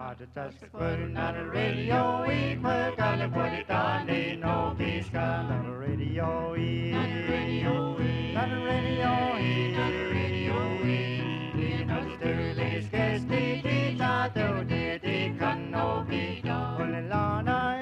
Just putting on the radio, we put on the put it on, ain't no peace gun on the radio, not the radio, not the radio, not the radio, not the dirty scarce the kids out there, they can no be done. Only Lana,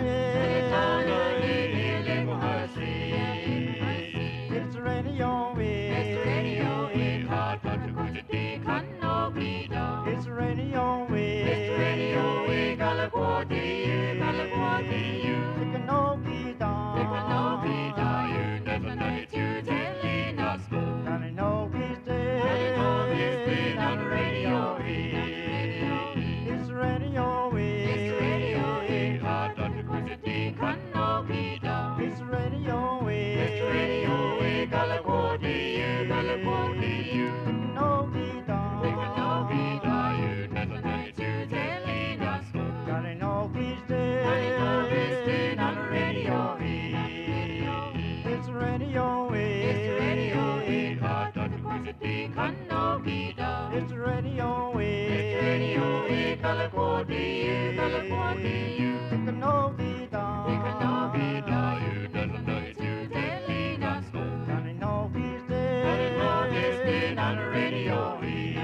it's the radio, it's the radio, hard but to go to the can no be done. It's the radio, it's the radio, Galaguati, you can no be done. You can no be done, you never know it, you telling us go. Can I know he's dead? On the radio, it's the radio, it's the radio, hard but to go to the can no be done. It's the radio, it's the radio, Galaguati, you can no be done. You can no be done, you never know it, you telling us go. Can I know he's dead? On the radio, it's the radio, it's the radio, hard but to go to the can no be done. It's the radio, Galaguati, you can no be done. You can no be done, you never know it, you telling us go. Can I know he's dead? Can I know he's dead on the radio?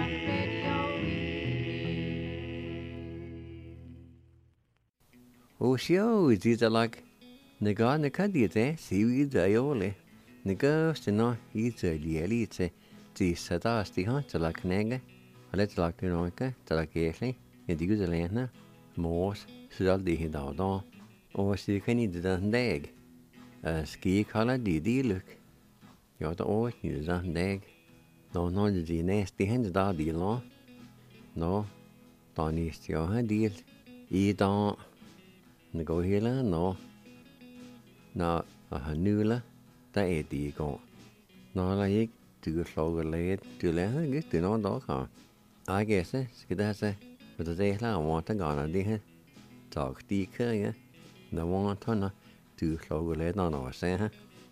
Osio is either like Naga Nakadite, see we diole. Naga Stino, he's a lielite, the Sadas the hunt to like Naga, a little like the Noika, to like Ashley, and the Usalana, Morse, Sudal de Hidaldon, or see can eat the dag. A ski color did look. You're the old, you the dag. No, the nasty hands down the law. No, don't east your hand deal. Eat on. Go here, no. Now, a hanula, the eddy go. No, like to slow late to let her get to no dog. I guess that's it. But the day I want to go on the talk deeker, yeah. The one ton to slow late no, I say,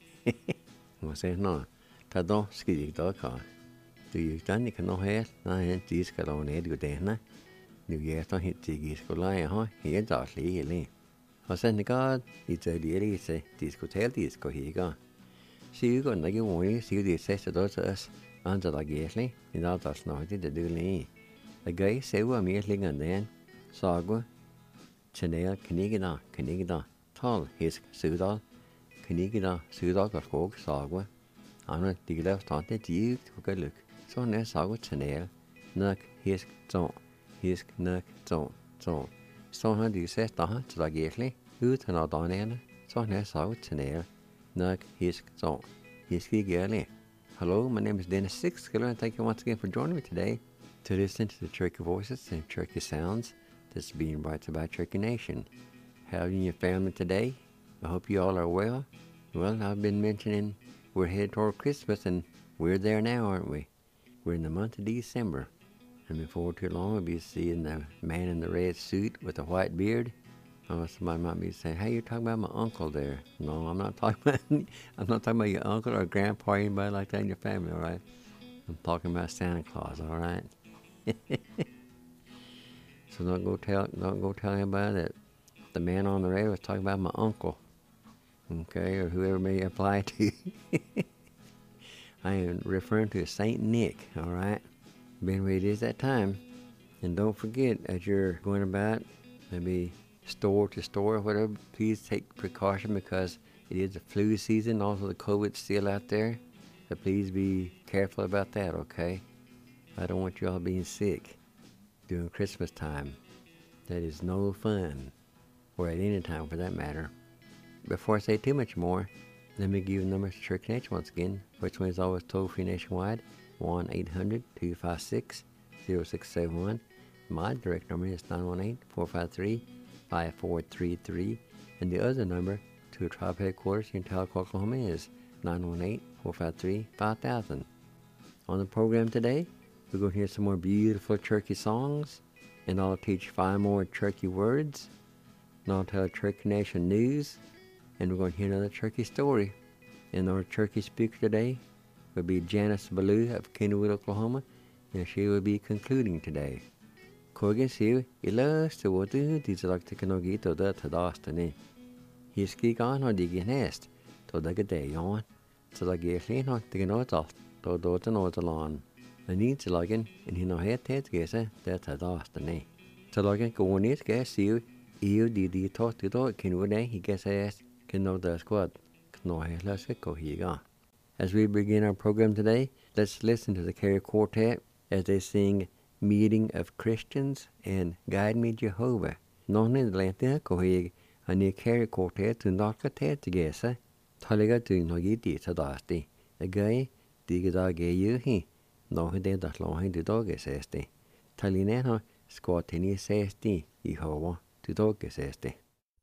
I say, no. Tado ski dog car. Do you done? You can no hair, I ain't these colon aid good day, New Year's don't hit the geese go lie, huh? Here, Darsley, Og sen God I tøylige se diskuterte ko higa. Sigo na jo moi sigo de sesta dotas anda la gesli I da das no de duli. A gay sewa miesling and then sago chanel knigida tal his sudal knigida sudal ko skog sago. Anna digla stante dik ko look. Så ne sago chanel nak his nak so. Så har de sett da til å gjøre uten å danne, så har jeg sagt til nere, nok hisk så. Hisk gjøre. Hello, my name is Dennis Six. Hello, and thank you once again for joining me today to listen to the Cherokee Voices and Cherokee Sounds that's being brought to you by Cherokee Nation. How are you and your family today? I hope you all are well. Well, I've been mentioning we're headed toward Christmas, and we're there now, aren't we? We're in the month of December. And before too long, we'll be seeing the man in the red suit with the white beard. Somebody might be saying, "Hey, you're talking about my uncle there." No, I'm not talking about your uncle or grandpa or anybody like that in your family, all right? I'm talking about Santa Claus, all right? So don't go tell anybody that the man on the red was talking about my uncle, okay, or whoever may apply to. I am referring to Saint Nick, all right? But anyway, it is that time. And don't forget, as you're going about, maybe store to store or whatever, please take precaution because it is the flu season. Also, the COVID's still out there. So please be careful about that, okay? I don't want you all being sick during Christmas time. That is no fun. Or at any time, for that matter. Before I say too much more, let me give you the numbers to Cherokee Nation once again, which one is always toll-free nationwide. 1-800-256-0671. My direct number is 918-453-5433. And the other number to tribe headquarters in Tahlequah, Oklahoma is 918-453-5000. On the program today, we're going to hear some more beautiful Cherokee songs, and I'll teach 5 more Cherokee words, and I'll tell Cherokee Nation news, and we're going to hear another Cherokee story. And our Cherokee speaker today will be Janice Ballou of Kennewood, Oklahoma, and she will be concluding today. Kogan siw ilast to what these like to canogi to that hadastani. He ski on or digging nest to the day on. So the gear clean on the note off to do the note along. The need to login and he no head gesa that hadastani. To login go on it gas siw EUDD talk to dog can one he gets asked can know the squad. No, let's go here. As we begin our program today, let's listen to the Carey Quartet as they sing Meeting of Christians and Guide Me Jehovah. None in the Atlanta Cohig and the Carey Quartet to knock a ted together. Taliga to no ye did to dusty. The guy, dig dog gay you he. No, he did that long to dog is este. Talinano squat in his safety, Jehovah, to dog is este.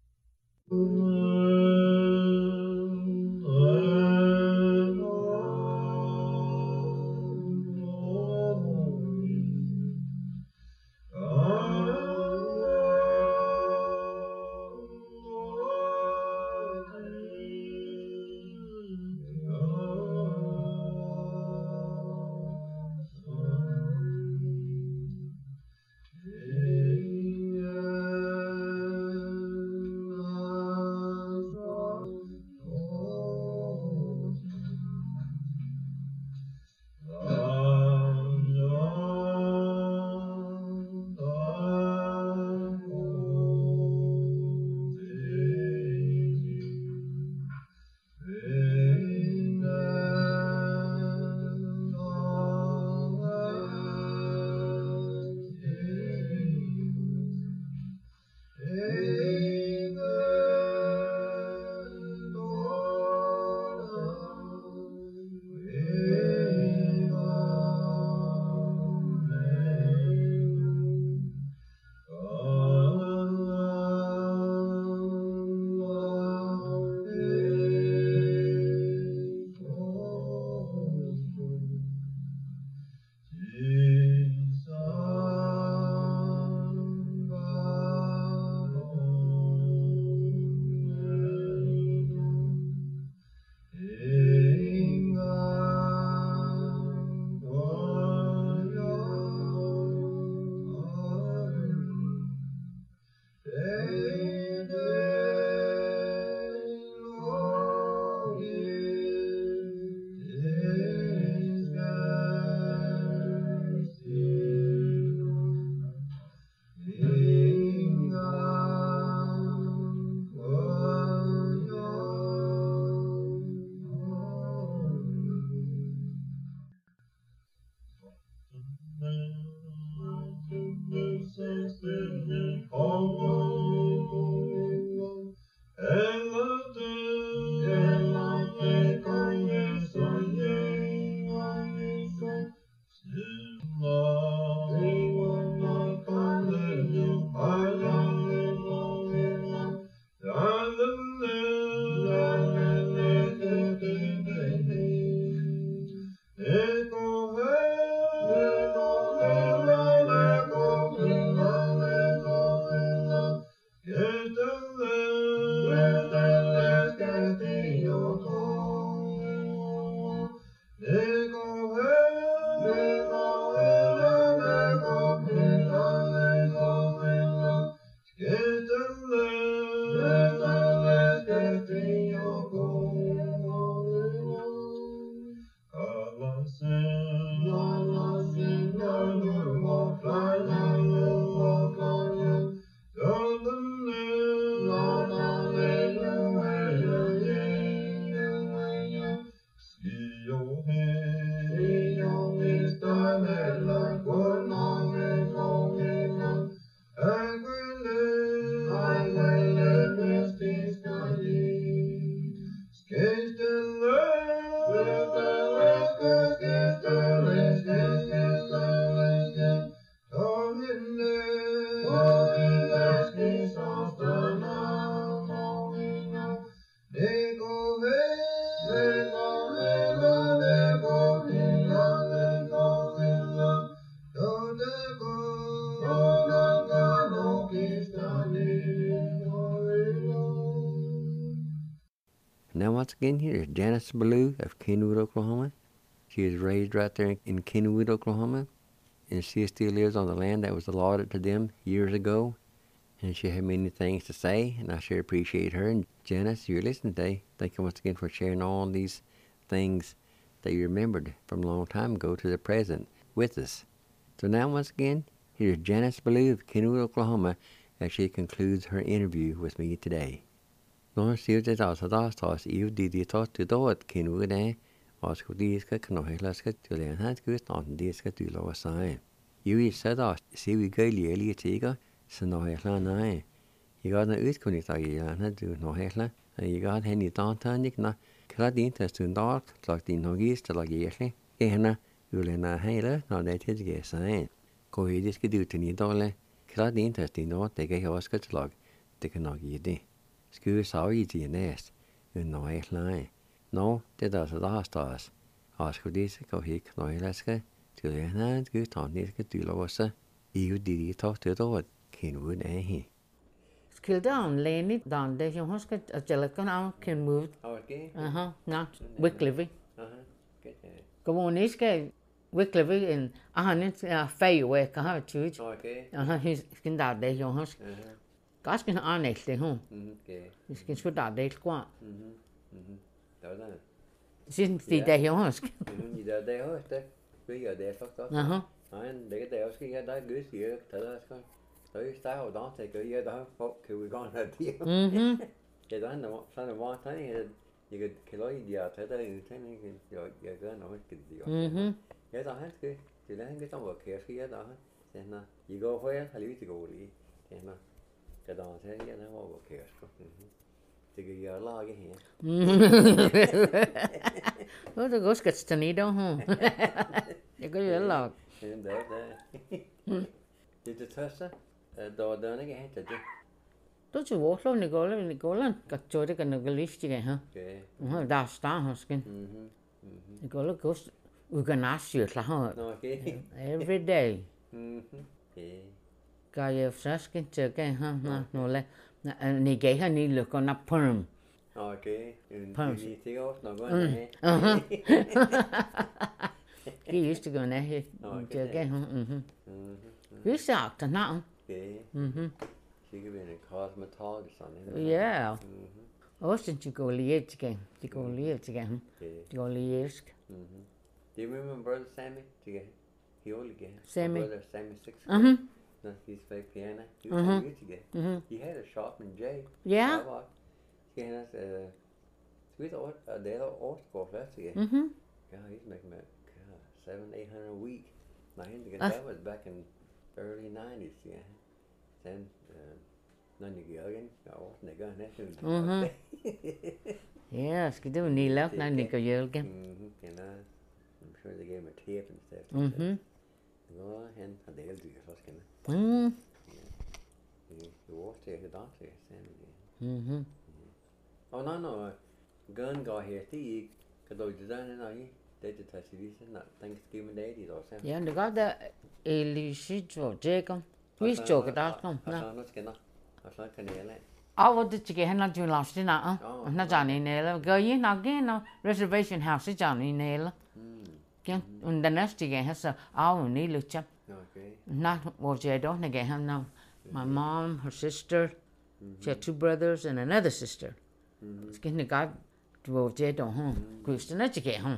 Now once again here is Janice Ballou of Kenwood, Oklahoma. She was raised right there in Kenwood, Oklahoma. and she still lives on the land that was allotted to them years ago. And she had many things to say, and I sure appreciate her. And Janice, you're listening today. Thank you once again for sharing all these things that you remembered from a long time ago to the present with us. So now, once again, here's Janice Ballou of Kenwood, Oklahoma, as she concludes her interview with me today. Nó siêu tế tạo sa đó tỏ yếu đi tỏ từ đó Kenwood này, ở chỗ đi cái khẩu hệ là cái chỗ liền hết cứ tòn đi cái từ lâu sai. Yếu sa đó siêu cái lý thế cái sa nó hệ là này. Iga na ut kun ita ya na du no hela. Iga hen ni ta nik na kla din ta sun dark lag din no gis ta lag yele. Ena ule na hela no ne te ge sai. Ko hi dis ke du tini dole. Kla din ta din no te ge hos ka lag te ka no gi di. Sku sa i di nest. Un no hela. No te da sa da stas. As ko dis ko hi no hela ska. Tu le na gu ta ni ke du lo sa. Iu di ta te do Kenwood hi. Kildown, Laney, down there, you must get a gelatin out, can move. Okay. Not Wickliffe. Good. Go on, this guy, Wickliffe, and it's fair work, I have a church. Okay. He's skin that day, you must. Gas can honest, huh? Okay. He's can shoot that day, squat. Đó là. Since the day, you must. Như đó đây hết đấy. Bây giờ để phát đó. Anh để cái đèo cái đó gửi gì đó thở coi. Tới sao đó thì cứ giờ đó thì we gone là tiêu. Cái đó nó sao nó vào thấy cái lối đi thấy đây thấy này rồi giờ cái nó cái gì đó. Cái đó hết cái thì lấy cái trong cái kia đó thế nào you go where hay đi go đi thế nào cái đó thế cái nó vào cái kia thì cái giờ lo cái gì. Oh, the ghost gets to need home. You go your log. Đấy. Did you touch that? Đồ đơn cái hết rồi chứ. Tôi chỉ vô lâu này có lần cả chỗ đấy cái nó cái list gì hả? Okay. Đào star hả skin. Này có lúc có organize là hả? Okay. Every day. Okay. Cái fresh skin chơi cái hả? Nó lại này cái hả này là con nắp perm. Okay. Perm. Thì có nó có này. He used to go in there chơi cái hả? Cứ sợ thật nào? Okay. She could be a cosmetologist on it. Yeah. Oh, since you go live again. You go live again. You go live. Do you remember Brother Sammy? He only get. Sammy. Brother Sammy 6. No, he's played piano. He was years ago. He had a shop in Jay. Yeah. He has with a day or school last year. God, he's making about $700-800 a week. Now that was back in early 90s, yeah. Then none of the again, they got that. Yes, cái đó mình lắm, nên mình có giờ cái. And I'm sure they gave him a tape and stuff. Go ahead, and they'll do it. What's gonna? You walk there, the doctor, Sammy. Oh no, gun got here. The because they done it. They did touch it. Not Thanksgiving Day, they all Sammy. Yeah, they got the Elishito Jacob. We joke at that come. Oh, did you get him not doing last night? Not Johnny Naylor. Go you now again, no reservation house is Johnny Naylor. And the next you get has a need look up. Not what you don't get him now. My mom, her sister, she had 2 brothers and another sister. It's getting the guy to go to home. Christian, let you get home.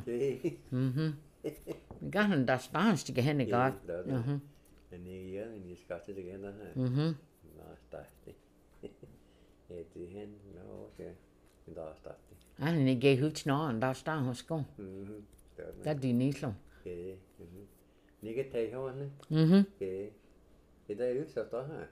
We got him that stance to get him the guy. And you just got it again, no, start. At the end, no, okay. Start. And he gave hooch now and that's down was gone. That do need some. Okay. You get take on Okay. It is so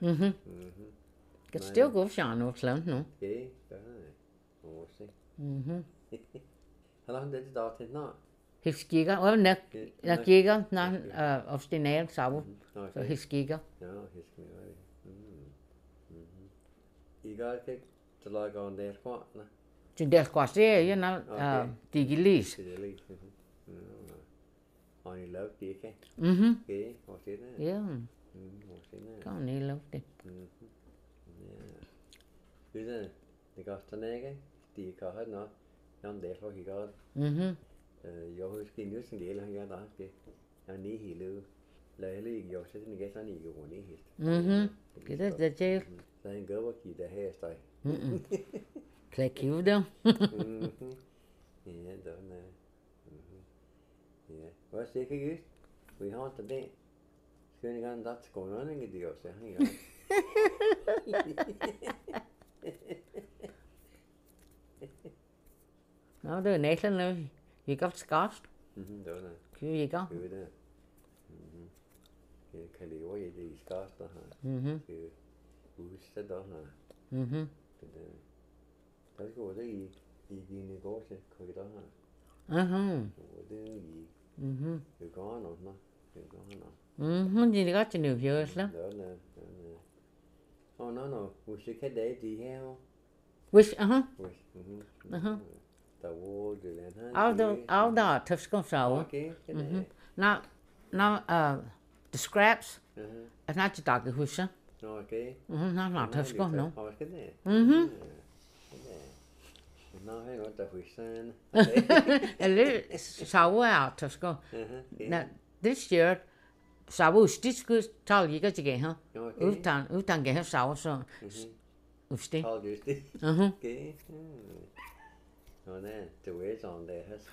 Could still go Sean or Sloan, no? Okay. Oh, see. How long did the daughter not? His giga, well, neck giga, none of the nail, so his giga. No, his giga. You got to log on there, what? To their squash there, you know, the release. Only love, okay? Okay, what's it? Yeah. What's it? Can't need love it. Yeah. Who's it? The Gastanega? The car, no? Not there for he got. Your skin using the alien got that. I need he Lejlig jo så den gæster ni jo ni hist. Cái đó là chơi. Så en gør hvad kigger her støj. Play cute đâu. Ja, đó nè. Ja, hvad siger cái gì? Vi har til det. Skal vi gerne dat gå noget ikke det også, ja. Nó đưa nét lên nữa. You got Scotch? Đó nè. Kiểu gì có? Kiểu đó. Cái liệu vậy thì Scotch đó hả? Kiểu boost đó hả? Cái của cái gì này có chứ, cái đó hả? Của cái gì? Cái có nó, cái có nó. Gì có cho nhiều views lắm. Đó nè. Oh no, we should get the gì heo. Wish, The wall rồi lên ha. áo đỏ thật không sầu. Okay, cái này. Nó the scraps. Nó chỉ tao cái wish. Okay. Nó thật không nó. Oh, cái này. Nó hay nói tập wish. Eller sầu à thật không. Now this year sầu stitch cứ tao gì cái gì hả? Út thằng cái sầu so. Stitch. Tao just đi. Okay. Nó nè, tụi ấy chọn đây hết.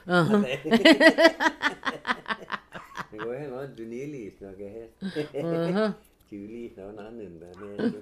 Mình có nói tụi ní lì nó cái hết. Chữ lì nó nừng là nè.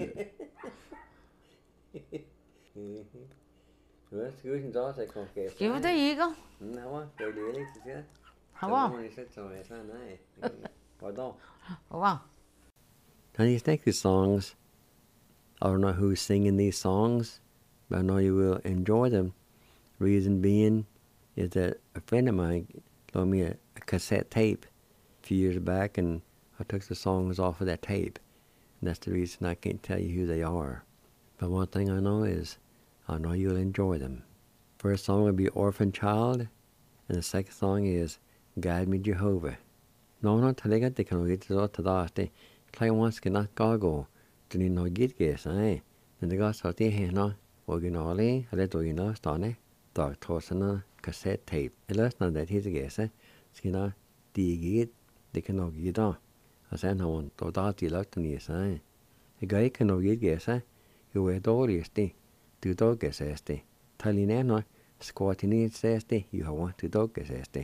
Rồi, cứ xin gió sẽ còn kẹp. Kiểu đó gì có? Không á, rồi lì lấy chứ. Không á. Mình sẽ chọn sao này. Vào đâu? Không á. And these next songs, I don't know who's singing these songs, but I know you will enjoy them. Reason being is that a friend of mine loaned me a cassette tape a few years back, and I took the songs off of that tape. And that's the reason I can't tell you who they are. But one thing I know is I know you'll enjoy them. First song will be Orphan Child, and the second song is Guide Me Jehovah. No, talaga they can get to that. Play once can not go. Then you know get guess, eh? And the guys out there, no, originally, I let you know, stone. Dark Torsana cassette tape. Ellers når det heter gæse, skal der digit, det kan nok give der. Og så når man dog der de lagt den i sig. Jeg gør ikke nok give gæse, jo er dårligst det. Du dog gæse det. Talina når skår til ned sæs det, jo har du dog gæse det.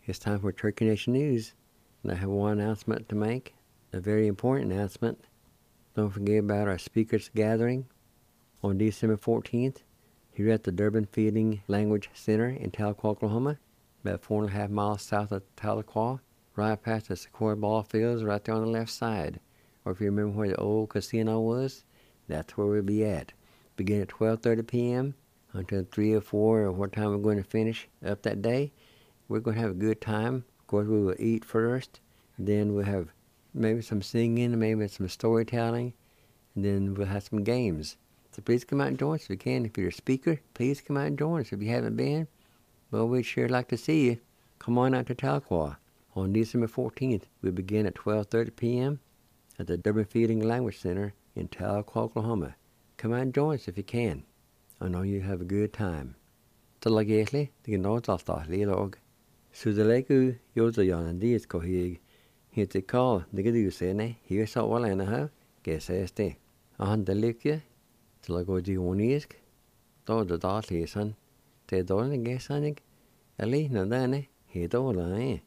it's time for Turkey Nation News. And I have one announcement to make, a very important announcement. Don't forget about our speakers gathering on December 14th here at the Durbin Feeding Language Center in Tahlequah, Oklahoma, about 4.5 miles south of Tahlequah, right past the Sequoia ball fields right there on the left side. Or if you remember where the old casino was, that's where we'll be at. Begin at 12:30 p.m. until 3 or 4 or what time we're going to finish up that day. We're going to have a good time. Of course, we will eat first. Then we'll have maybe some singing, maybe some storytelling, and then we'll have some games. So please come out and join us if you can. If you're a speaker, please come out and join us. If you haven't been, well, we'd sure like to see you. Come on out to Tahlequah. On December 14th, we begin at 12:30 p.m. at the Durbin Feeding Language Center in Tahlequah, Oklahoma. Come out and join us if you can. I know you'll have a good time. Talagetli, the Gnotafta Lilog. Sudaleku, Yozayan, Dias Kohig. Hit the call, the Gadusene, here's all Walanaha, guess este. On the Likia, Talagoji Wonisk, though the Dartley son, te Dolly Gasanic, Ali Nadane, he Dola,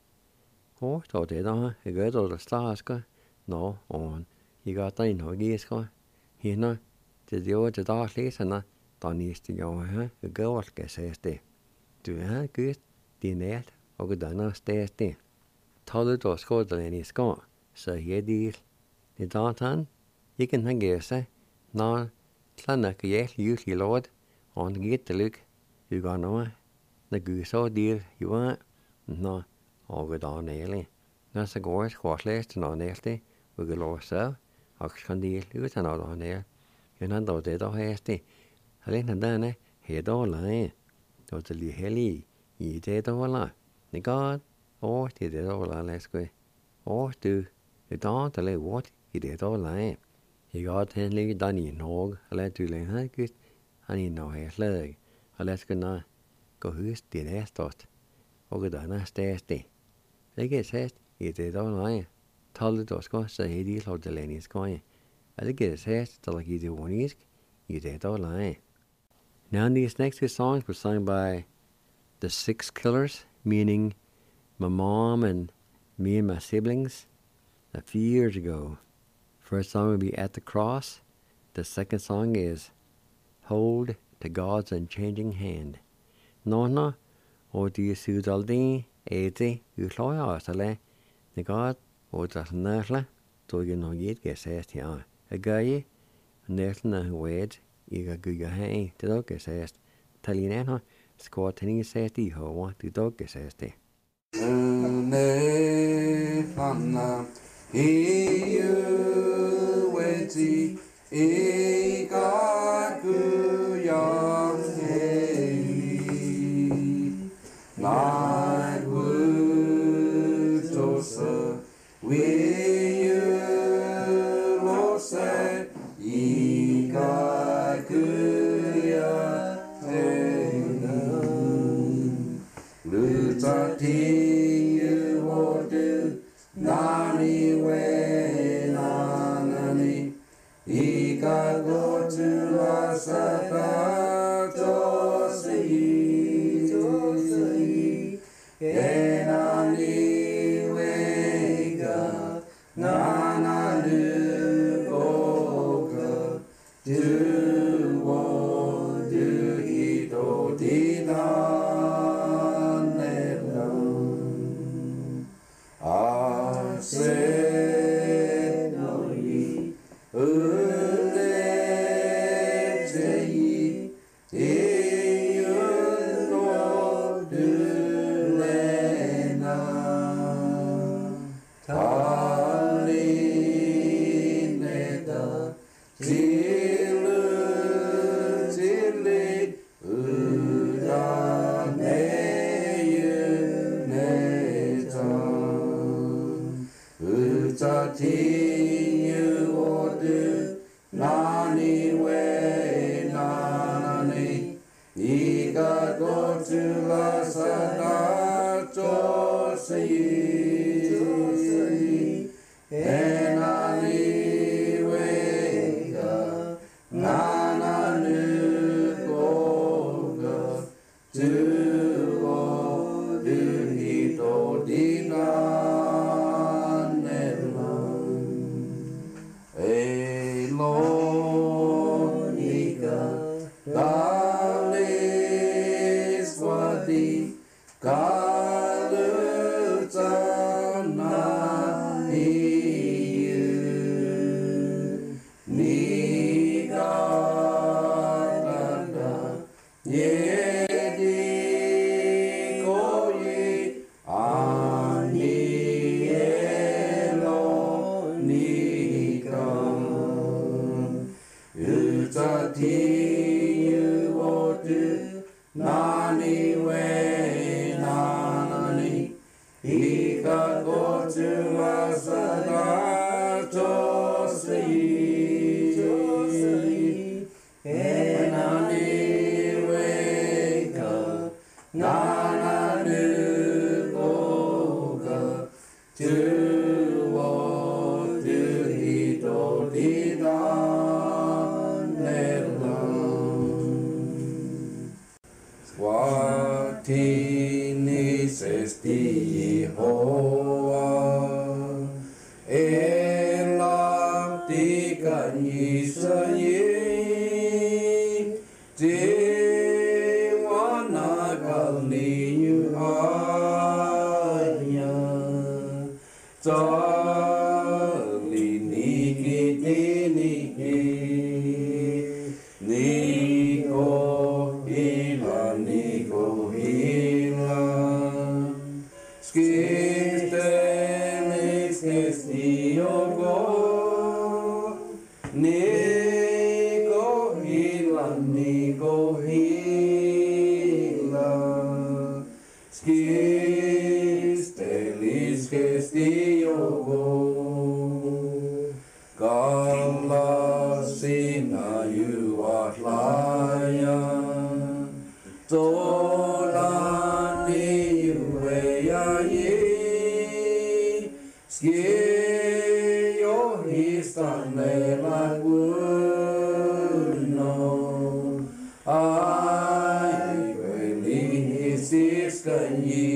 oh, thought they don't, a good old Starska, no, on, he got a no Gisko, he no, the old Dartley son, Donis to go, a girl guess este. Do I good, the net, or good done, stay este. Told to score the lane is gone, so he did. The Dantan, you can hang yourself, no, Clanak, yes, usually Lord, on the get the look, you gone on, the goose or deal you want, no, all good on early. That's a gorge, what less than on early, we go lower so, Oxcan deal, you was another on there. You're not those dead or hasty. I didn't done it, head all line. Those the helly, ye dead or la. The God. Or he did all on last way. Or do the dawn to lay what he did all line. He got Henley done in hog, I let you lay her good, and he know his leg. I let's go now. Go who's the nest dot. Or go down a stairs day. They get said, he did all line. Told the Dosco, so he did hold the lane is going. I get said, till like he did one isk, he did all line. Now these next two songs were sung by the Six Killers, meaning my mom and me and my siblings a few years ago. First song will be At the Cross. The second song is Hold to God's Unchanging Hand. Nona, o di sudaldin, ete, uloya asale, the God, o das nerla, to you know yet get says here. A guy, nerla wed, iga guga hay, the dog says, Talinana, squatting says the ho, what the dog says there. Fanna hiu weti ikaku yang hei night wood tosa we lose ikaku yang hei lutati Nani we nanani, ika go to la sata tosi, enani we ga nana lugoka, do wo do ito dina. Do Dutati Wotu Nani We Nanani Ika Gotu Asada Tosei Enani Weka Nananu Goga Tu Wotu Hito Didan Nelam Swatini Sesti Yehoa Elam Tika Nisaye Dewana Kaliyu Aya Tali Niki Niki Niko Hila Niko Hila Skistelix Kestiogo Niko Hila Niko Hila Skistelix Kestiogo Kala Sina Yuatlaya Tolani Yueyaye Skio Histane Laguno Ai Kweli Hisiskanyi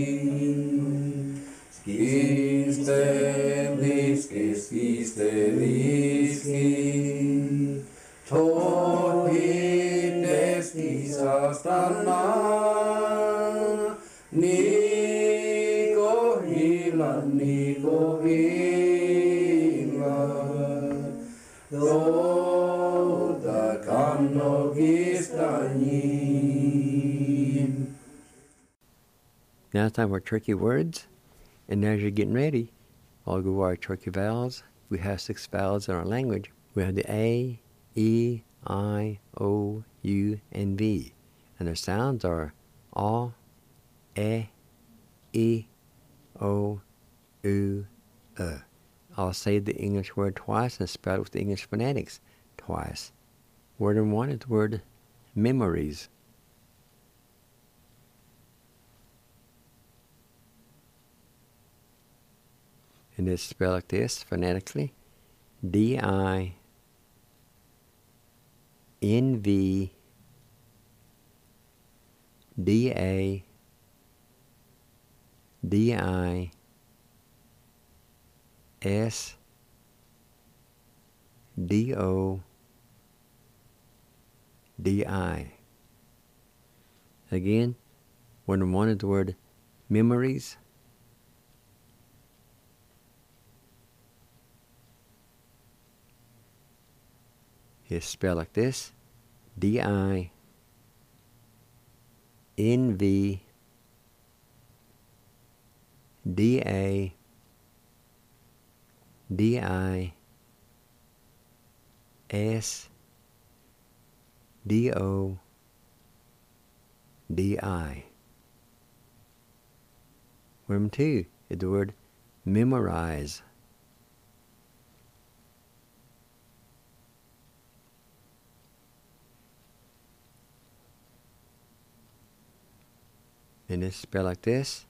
Skisteliski Tohideski Sastana Niko Hila Toda Kano Gistani. Now it's time for tricky words. And as you're getting ready, I'll go over our tricky vowels. We have 6 vowels in our language. We have the A, E, I, O, U, and V. And their sounds are A, E, O, U, I'll say the English word twice and spell it with the English phonetics twice. Word number 1 is the word memories. And it's spelled like this phonetically: D-I-N-V-D-A D-I-S-D-O-D-I. Again, word number 1 is the word memories. It's spelled like this: D-I-N-V-D-A-D-I-S-D-O-D-I. Word number 2 is the word memorize. And it's spelled like this: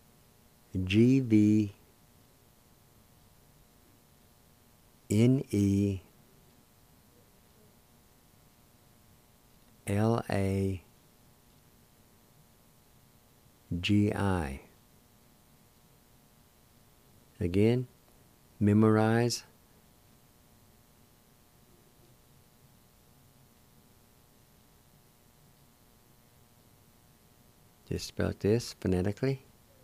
G-V-N-E-L-A-G-I. Again, memorize. Just spell this phonetically: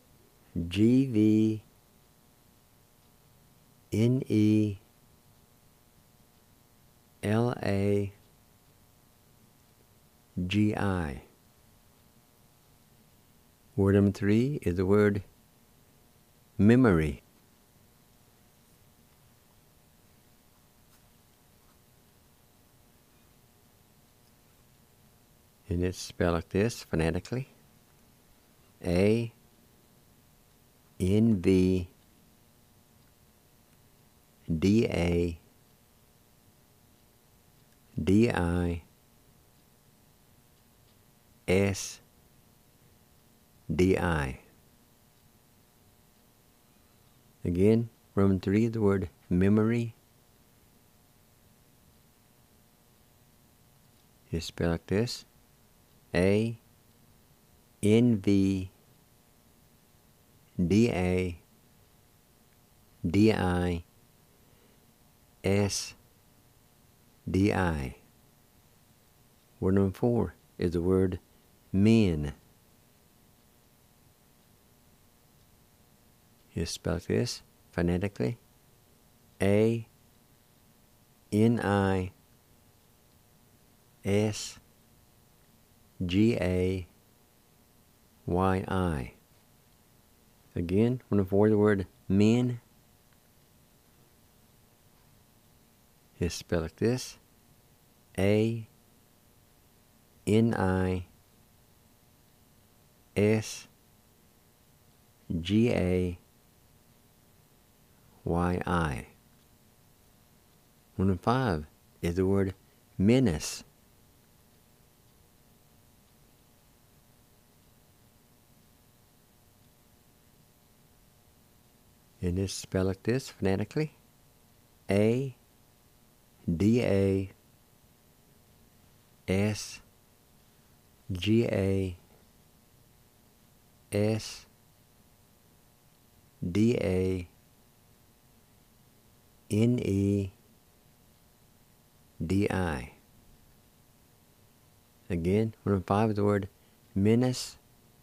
G-V-N-E-L-A-G-I. Word number 3 is the word memory. And it's spelled like this phonetically. A N V D A D I S D I. Again, Roman 3, the word memory is spelled like this. A N V D A D I S D I. Word number 4 is the word men. Is spelled like this phonetically. A N I S G A Y I. Again, one of the word men is spelled like this. A N I S G A Y I. One of 5 is the word menace. And it's spelled like this phonetically. A D A S G A S D A N E D I. Again, one of 5 is the word menace.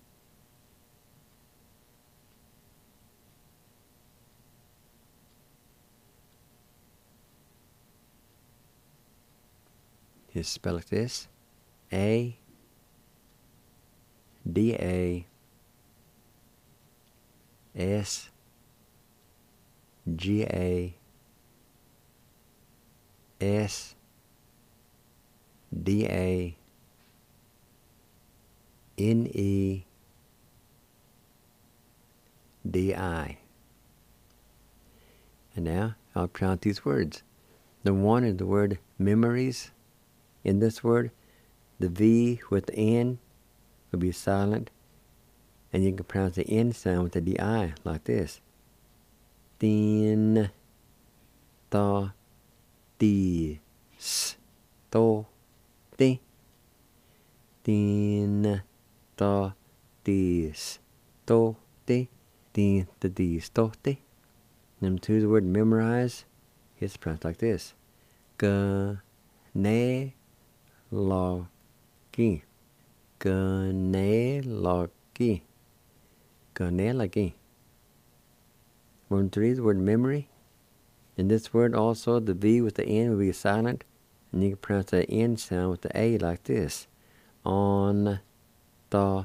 Is spelled like this. A D A S G A S D A N E D I. And now I'll pronounce these words. The one is the word memories. In this word, the V with the N will be silent, and you can pronounce the N sound with the DI like this. Tin, ta, ti, s, to, ti. Tin, ta, ti, s, to, ti. Tin, ta, ti, to, ti. Number 2, the word memorize. It's pronounced like this. Ga, ne, Logi. Genealogy. Genealogy. Word 3 is the word memory. In this word also, the V with the N will be silent, and you can pronounce the N sound with the A like this. On, the,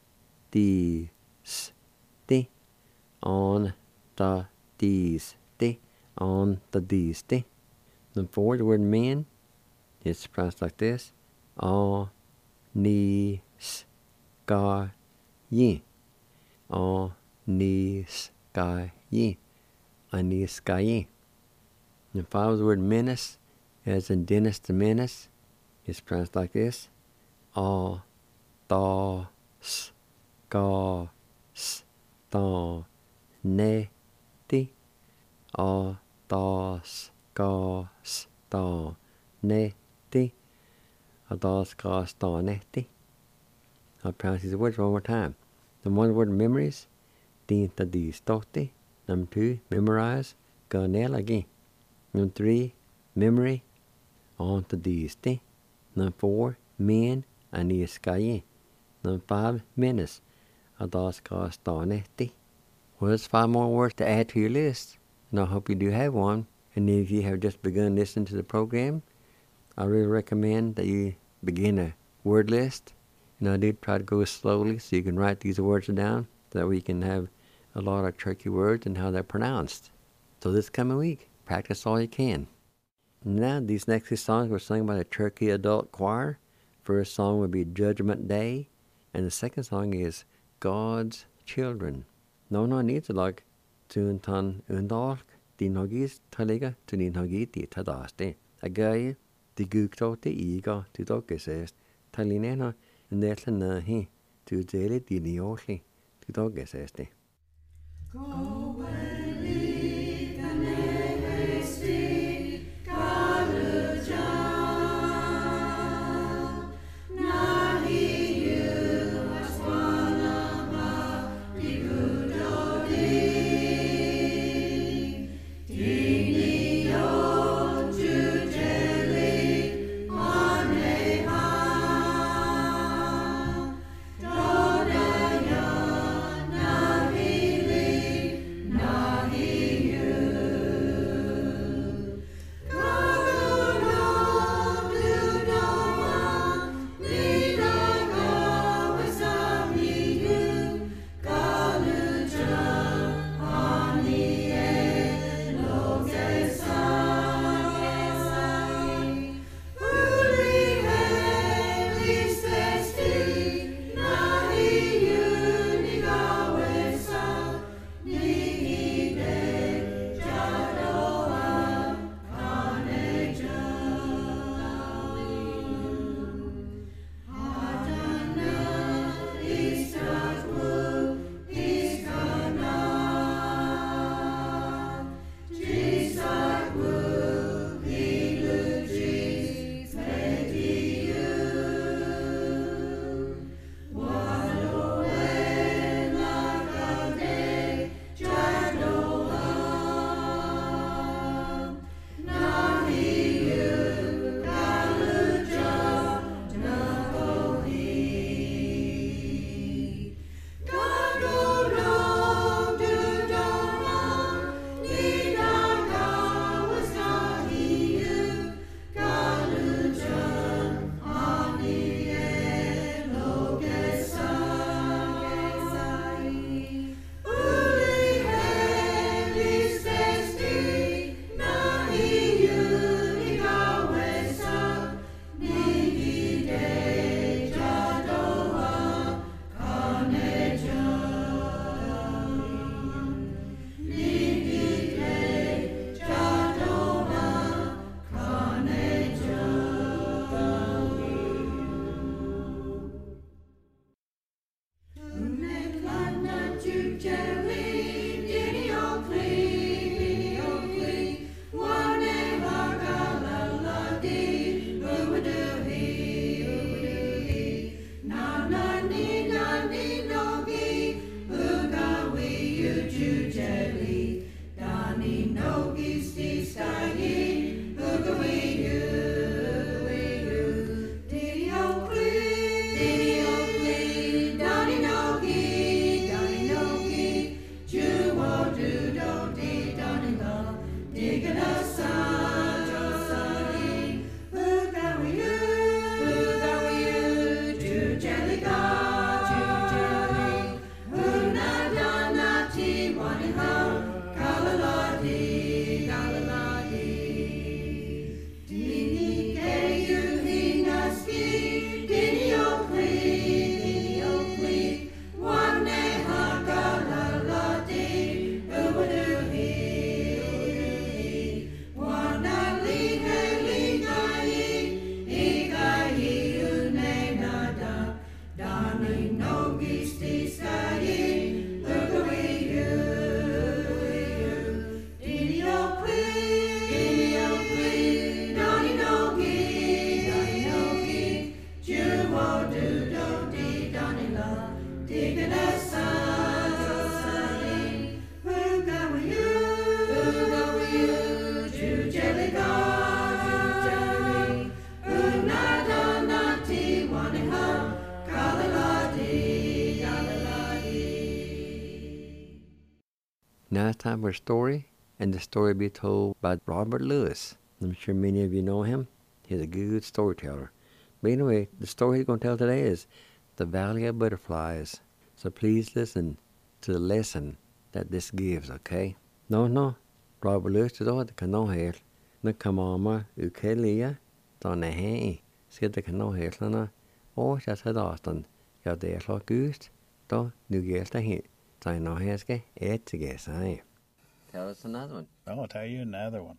sti. On, the, sti. On, the, sti. Number 4, the word men. It's pronounced like this. On, ni, ska, yi. On, ni, ska, yi. Ani, ska, yi. Number 5 is the word menace, as in Dennis the Menace. It's pronounced like this. A, ta, ska, sta, ne, ti. A, ta, ska, sta, ne, ti. A, ta, ska, sta, ne, ti. I'll pronounce these words one more time. The one word memories. Tin, ta, di, sto, ti. Number 2, memorize. Genealogy. Number 3, memory. On to these. Number 4, men. Ani, ska, yi. Number 5, menace. A, ta, ska, sta, ne, ti. Well, there's 5 more words to add to your list, and I hope you do have one. And if you have just begun listening to the program, I really recommend that you begin a word list. And I do try to go slowly so you can write these words down, so that we can have a lot of tricky words and how they're pronounced. So this coming week, practice all you can. Now, these next 2 songs were sung by the Turkey Adult Choir First song would be Judgment Day, and the second song is God's Children. No needs like tune tan undalk, the nogis taliga to the nogi the tadaste. A guy, the gukto the ega to dogesest, talinena, and netlana he to daily the neoshi to dogeseste. Go and lead the next Kaluja. Nahi you as one of the Gudodi. Dini yo jujeli maneha. Dodaya nahili nahi you. Kaluno dudawa nidaga wasami you. Kaluja aniye logesai. Uli heli sesti nahi you nigawesa nihide jadoa kaneja. Adana istatwu iskana. Jisakwu hilujis mediu. Wadoe nakade jadoa. Nahi you kaluja nakohi. Kagodo dudama nidaga wasahi you. Kaluja aniye logesai. Uli heli sesti nahi you nigawesa nihide jadoa kaneja. Nihide jadoa kaneja. Uneklana jujeli dini okli wane hagalaladi uwaduhi nani nogi ugawi jujeli dani nogi stistayi ugawi dini okli dani nogi juwo dudo di dani la digana sajosani ugawi jujeli unadanati waniha kalaladi dini keyu hinaski dini okli wane hagalaladi uwaduhi wanali heligai igai unenada dani nogi stisayi ugawi dini okli dani nogi juwo dudo di dani la digana sajosani ugawi jujeli unadanati waniha kalaladi. Now it's time for a story, and the story will be told by Robert Lewis. I'm sure many of you know him. He's a good storyteller. But anyway, the story he's going to tell today is The Valley of Butterflies. So please listen to the lesson that this gives, okay? No, Robert Lewis to do it, can no hair. The kamama ukelia, Donna Hay, sieltä noheslana ohja sadastan ja teeslo kyyst to nykieltähin tai noheske etsike sai. Tell us another one. I'll tell you another one.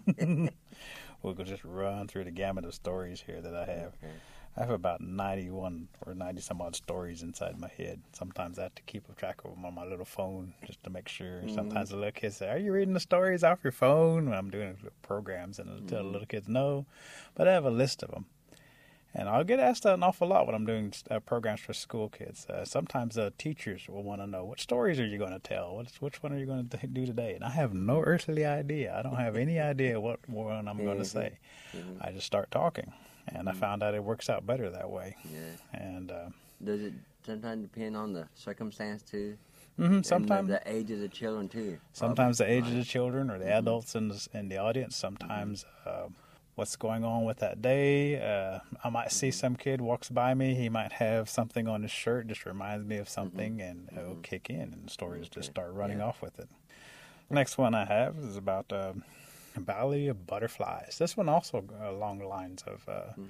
We'll just run through the gamut of stories here that I have. Okay. I have about 91 or 90 some odd stories inside my head. Sometimes I have to keep track of them on my little phone just to make sure. Sometimes the little kids say, "Are you reading the stories off your phone?" When I'm doing programs, and I'll tell the little kids no. But I have a list of them. And I'll get asked an awful lot when I'm doing programs for school kids. Sometimes teachers will want to know, what stories are you going to tell? Which one are you going to do today? And I have no earthly idea. I don't have any idea what one I'm going to say. I just start talking. And I found out it works out better that way. Yeah. And does it sometimes depend on the circumstance too? Sometimes the age of the children too. Sometimes the age of the children or the adults in the audience. Sometimes what's going on with that day. I might see some kid walks by me. He might have something on his shirt, just reminds me of something, and it'll kick in, and the stories just start running off with it. The next one I have is about Valley of Butterflies. This one also along the lines of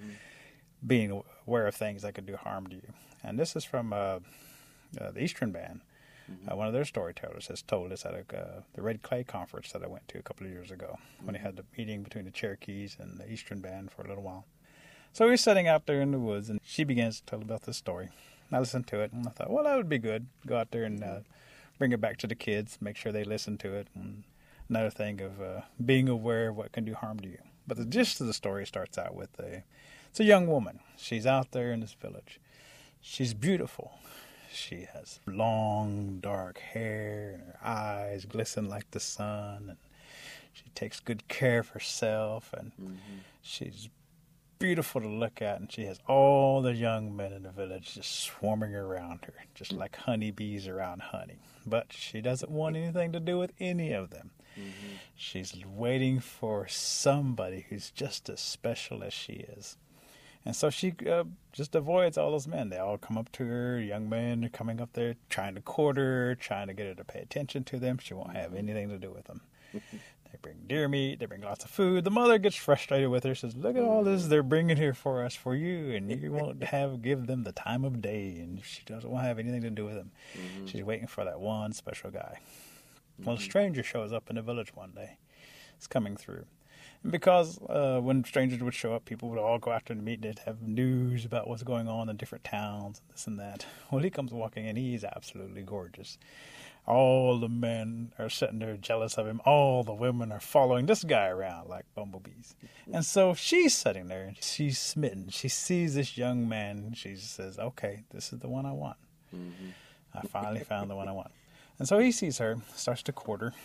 being aware of things that could do harm to you. And this is from the Eastern Band. One of their storytellers has told us at the Red Clay conference that I went to a couple of years ago when he had the meeting between the Cherokees and the Eastern Band for a little while. So we're sitting out there in the woods, and she begins to tell about this story. And I listened to it, and I thought, well, that would be good. Go out there and bring it back to the kids, make sure they listen to it. And another thing of being aware of what can do harm to you. But the gist of the story starts out with it's a young woman. She's out there in this village. She's beautiful. She has long, dark hair, and her eyes glisten like the sun, and she takes good care of herself, and she's beautiful to look at, and she has all the young men in the village just swarming around her, just like honeybees around honey. But she doesn't want anything to do with any of them. She's waiting for somebody who's just as special as she is. And so she just avoids all those men. They all come up to her. Young men are coming up there trying to court her, trying to get her to pay attention to them. She won't have anything to do with them. They bring deer meat. They bring lots of food. The mother gets frustrated with her, says, "Look at all this they're bringing here for us, for you, and you won't give them the time of day." And she doesn't want to have anything to do with them. She's waiting for that one special guy. Well, a stranger shows up in the village one day. It's coming through. And because when strangers would show up, people would all go after the meet. They'd have news about what's going on in different towns, and this and that. Well, he comes walking in. He's absolutely gorgeous. All the men are sitting there jealous of him. All the women are following this guy around like bumblebees. And so she's sitting there, and she's smitten. She sees this young man, and she says, "Okay, this is the one I want. I finally found the one I want." And so he sees her, starts to court her.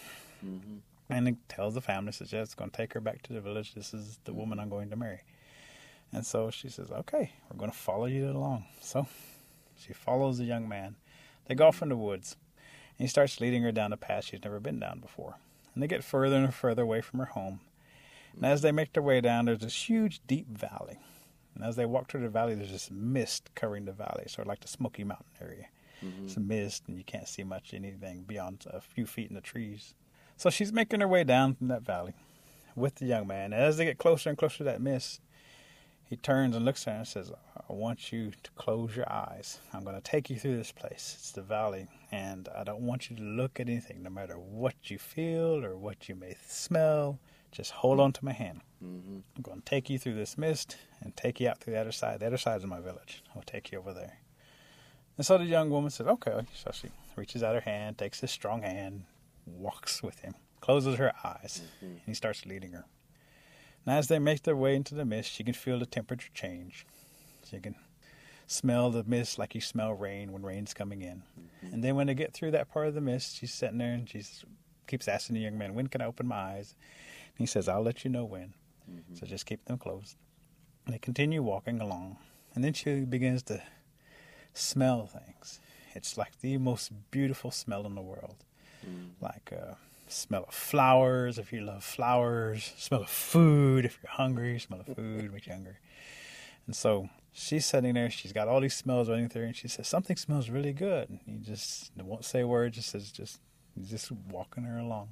And he tells the family, says, "Yeah, it's going to take her back to the village. This is the woman I'm going to marry." And so she says, "Okay, we're going to follow you along." So she follows the young man. They go off in the woods, and he starts leading her down a path she's never been down before. And they get further and further away from her home. And as they make their way down, there's this huge, deep valley. And as they walk through the valley, there's this mist covering the valley, sort of like the Smoky Mountain area. It's a mist, and you can't see much anything beyond a few feet in the trees. So she's making her way down from that valley with the young man. And as they get closer and closer to that mist, he turns and looks at her and says, "I want you to close your eyes. I'm going to take you through this place. It's the valley, and I don't want you to look at anything, no matter what you feel or what you may smell. Just hold on to my hand. I'm going to take you through this mist and take you out to the other side. The other side is my village. I'll take you over there." And so the young woman says, "Okay." So she reaches out her hand, takes his strong hand, walks with him, closes her eyes, and he starts leading her. And as they make their way into the mist, she can feel the temperature change. She can smell the mist like you smell rain when rain's coming in. And then when they get through that part of the mist, she's sitting there and she keeps asking the young man, "When can I open my eyes?" And he says, "I'll let you know when. So just keep them closed." And they continue walking along. And then she begins to smell things. It's like the most beautiful smell in the world. Like smell of flowers if you love flowers, smell of food if you're hungry, smell of food makes you hungry. And so she's sitting there, she's got all these smells running through, and she says, "Something smells really good." And he just won't say a word, he's just walking her along.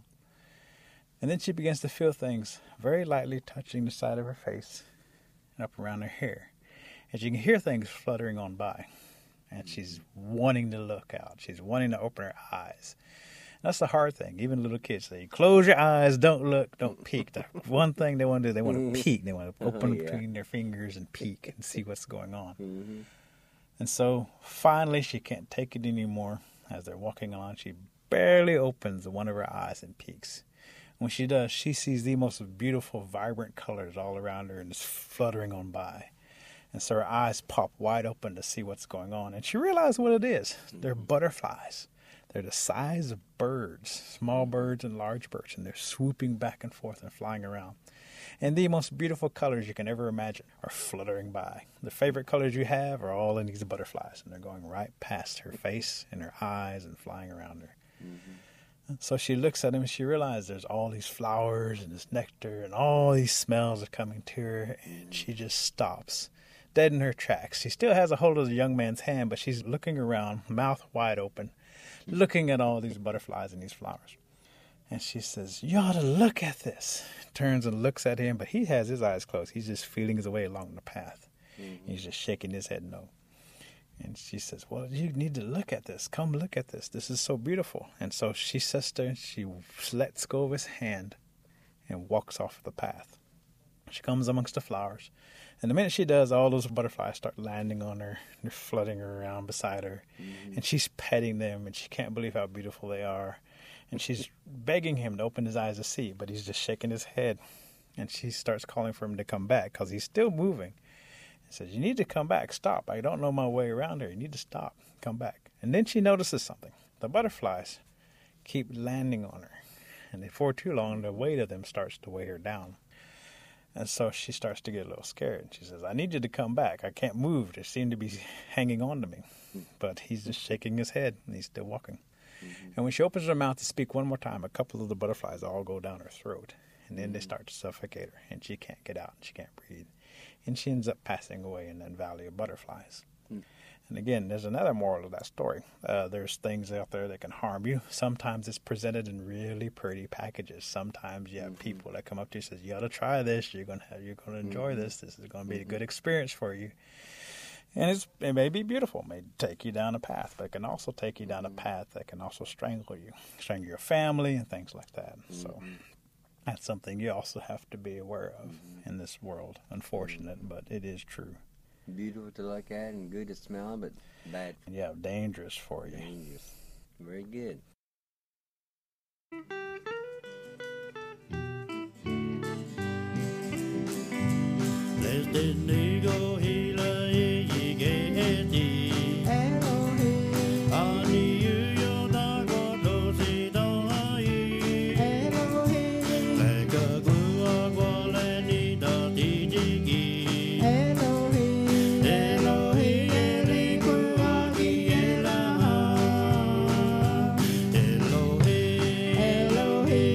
And then she begins to feel things very lightly touching the side of her face and up around her hair. and she can hear things fluttering on by. And she's wanting to look out. She's wanting to open her eyes. That's the hard thing. Even little kids say, close your eyes, don't look, don't peek. The one thing they want to do, they want to peek. They want to open between their fingers and peek and see what's going on. Mm-hmm. And so finally she can't take it anymore. As they're walking along, she barely opens one of her eyes and peeks. When she does, she sees the most beautiful, vibrant colors all around her and it's fluttering on by. And so her eyes pop wide open to see what's going on. And she realizes what it is. They're butterflies. They're the size of birds, small birds and large birds, and they're swooping back and forth and flying around. And the most beautiful colors you can ever imagine are fluttering by. The favorite colors you have are all in these butterflies, and they're going right past her face and her eyes and flying around her. Mm-hmm. So she looks at them and she realizes there's all these flowers and this nectar and all these smells are coming to her, and she just stops, dead in her tracks. She still has a hold of the young man's hand, but she's looking around, mouth wide open, looking at all these butterflies and these flowers. And she says, you ought to look at this. Turns and looks at him, but he has his eyes closed. He's just feeling his way along the path. Mm-hmm. He's just shaking his head no. And she says, well, you need to look at this. Come look at this. This is so beautiful. And so she says to him, she lets go of his hand and walks off the path. She comes amongst the flowers. And the minute she does, all those butterflies start landing on her. They're fluttering around beside her. Mm-hmm. And she's petting them, and she can't believe how beautiful they are. And she's begging him to open his eyes to see, but he's just shaking his head. And she starts calling for him to come back because he's still moving. He says, you need to come back. Stop. I don't know my way around here. You need to stop. Come back. And then she notices something. The butterflies keep landing on her. And before too long, the weight of them starts to weigh her down. And so she starts to get a little scared. She says, I need you to come back. I can't move. They seem to be hanging on to me. But he's just shaking his head, and he's still walking. Mm-hmm. And when she opens her mouth to speak one more time, a couple of the butterflies all go down her throat. And then they start to suffocate her, and she can't get out, and she can't breathe. And she ends up passing away in that valley of butterflies. Mm. And again, there's another moral of that story. There's things out there that can harm you. Sometimes it's presented in really pretty packages. Sometimes you have people that come up to you and says, you ought to try this. You're going to enjoy this. This is going to be a good experience for you. And it may be beautiful. It may take you down a path, but it can also take you down a path that can also strangle your family and things like that. So that's something you also have to be aware of in this world. Unfortunate, but it is true. Beautiful to look at and good to smell, but bad. Yeah, dangerous for you. Dangerous. Very good.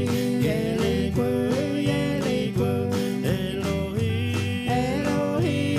Elohim.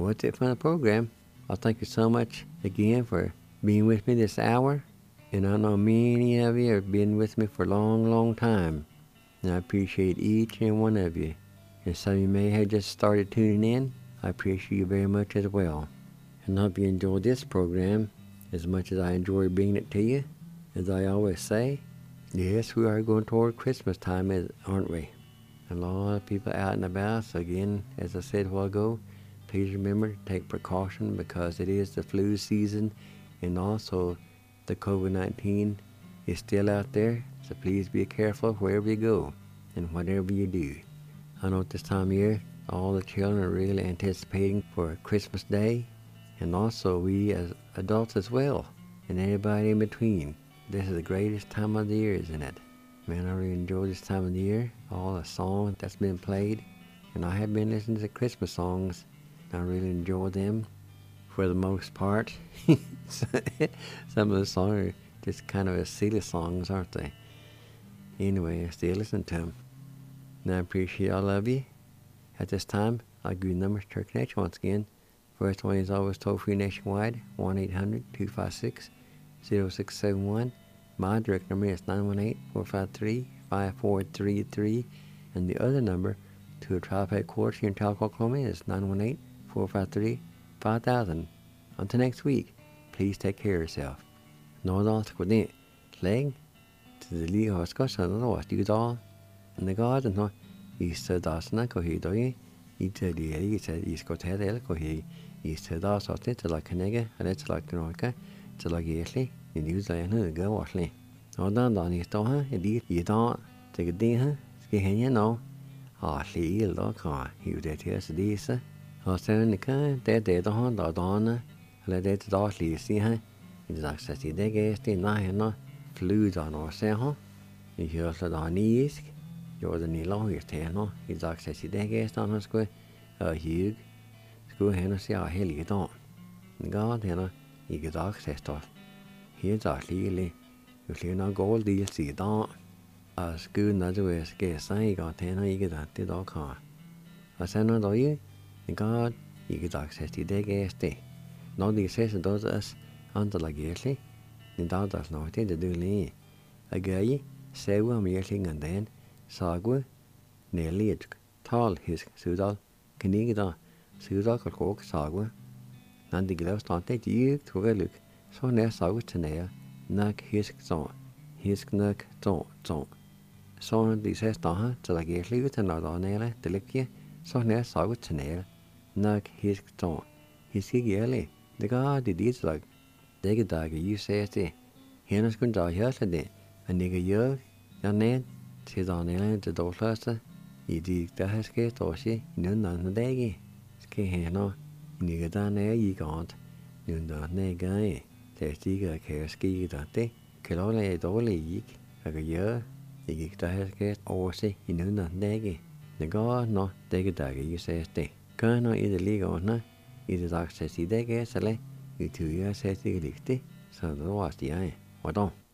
Well, that's it for the program. I'll thank you so much again for being with me this hour. And I know many of you have been with me for a long, long time. And I appreciate each and one of you. And some of you may have just started tuning in. I appreciate you very much as well. And I hope you enjoyed this program as much as I enjoy bringing it to you. As I always say, yes, we are going toward Christmas time, aren't we? A lot of people out and about. So again, as I said a while ago, please remember to take precaution because it is the flu season, and also the COVID-19 is still out there. So please be careful wherever you go and whatever you do. I know at this time of year, all the children are really anticipating for Christmas Day, and also we as adults as well, and everybody in between. This is the greatest time of the year, isn't it? Man, I really enjoy this time of the year, all the songs that's been played, and I have been listening to Christmas songs. I really enjoy them for the most part. Some of the songs are just kind of silly songs, aren't they? Anyway, I still listen to them. And I appreciate all of you. At this time, I'll give you numbers to connect once again. First one is always toll-free nationwide, 1-800-256-0671. My direct number is 918-453-5433. And the other number to a tribe headquarters here in Talco, Oklahoma is 918-453-5000. Until next week, please take care of yourself. Nå da skal det lenge til det lige har skal sådan noget du da. Når det er noget I stedet der sådan går I døje I til det I til I skal tage det eller går I stedet der så det til at knække eller til at knække til at gæsle I nu så noget gør også. Nå da I står her I dag til det her skal hen nå. Lige der kan I det til så det så. Og så kan det der har der eller det der lige se her. I dag så det gæste nej nå flyder når ser her. I hører så der nisk. Jo den I lager til nå. I dag så det gæste han skulle og hygge. Skulle hen og se hellige dag. Godt her I dag så står. Her der lige jo lige når går det sig der. Og skulle når du skal sige godt her ikke det der kan. Og så når der I godt I dag så det gæste. Når de ses der das andre gæsle. I dag der nå det det lige. Agay sewa mierlingen den sagu nelit tal hisk sudal knigda sudal kok sagu nandi glas tante dik togeluk så nær sagu tnæ nak hisk nak to så de ses der til at give livet til noget nære det ligge så nær sagu tnæ nak hisk to hisk gæle det gør det slag det dag I ses det hende skulle der høre det men ikke gjør jeg ned til Daniel til dårligste I de der har sket også I nogle andre dage skal hende ikke der nær I godt nogle andre dage det stiger kan ske der det kan lade dårligt ikke jeg kan gøre ikke der har sket også I nogle andre dage det går når det dage I ses det gør når I det ligger under I det dag ses I dage så lad I tyder ses det rigtigt så det var det jeg hvordan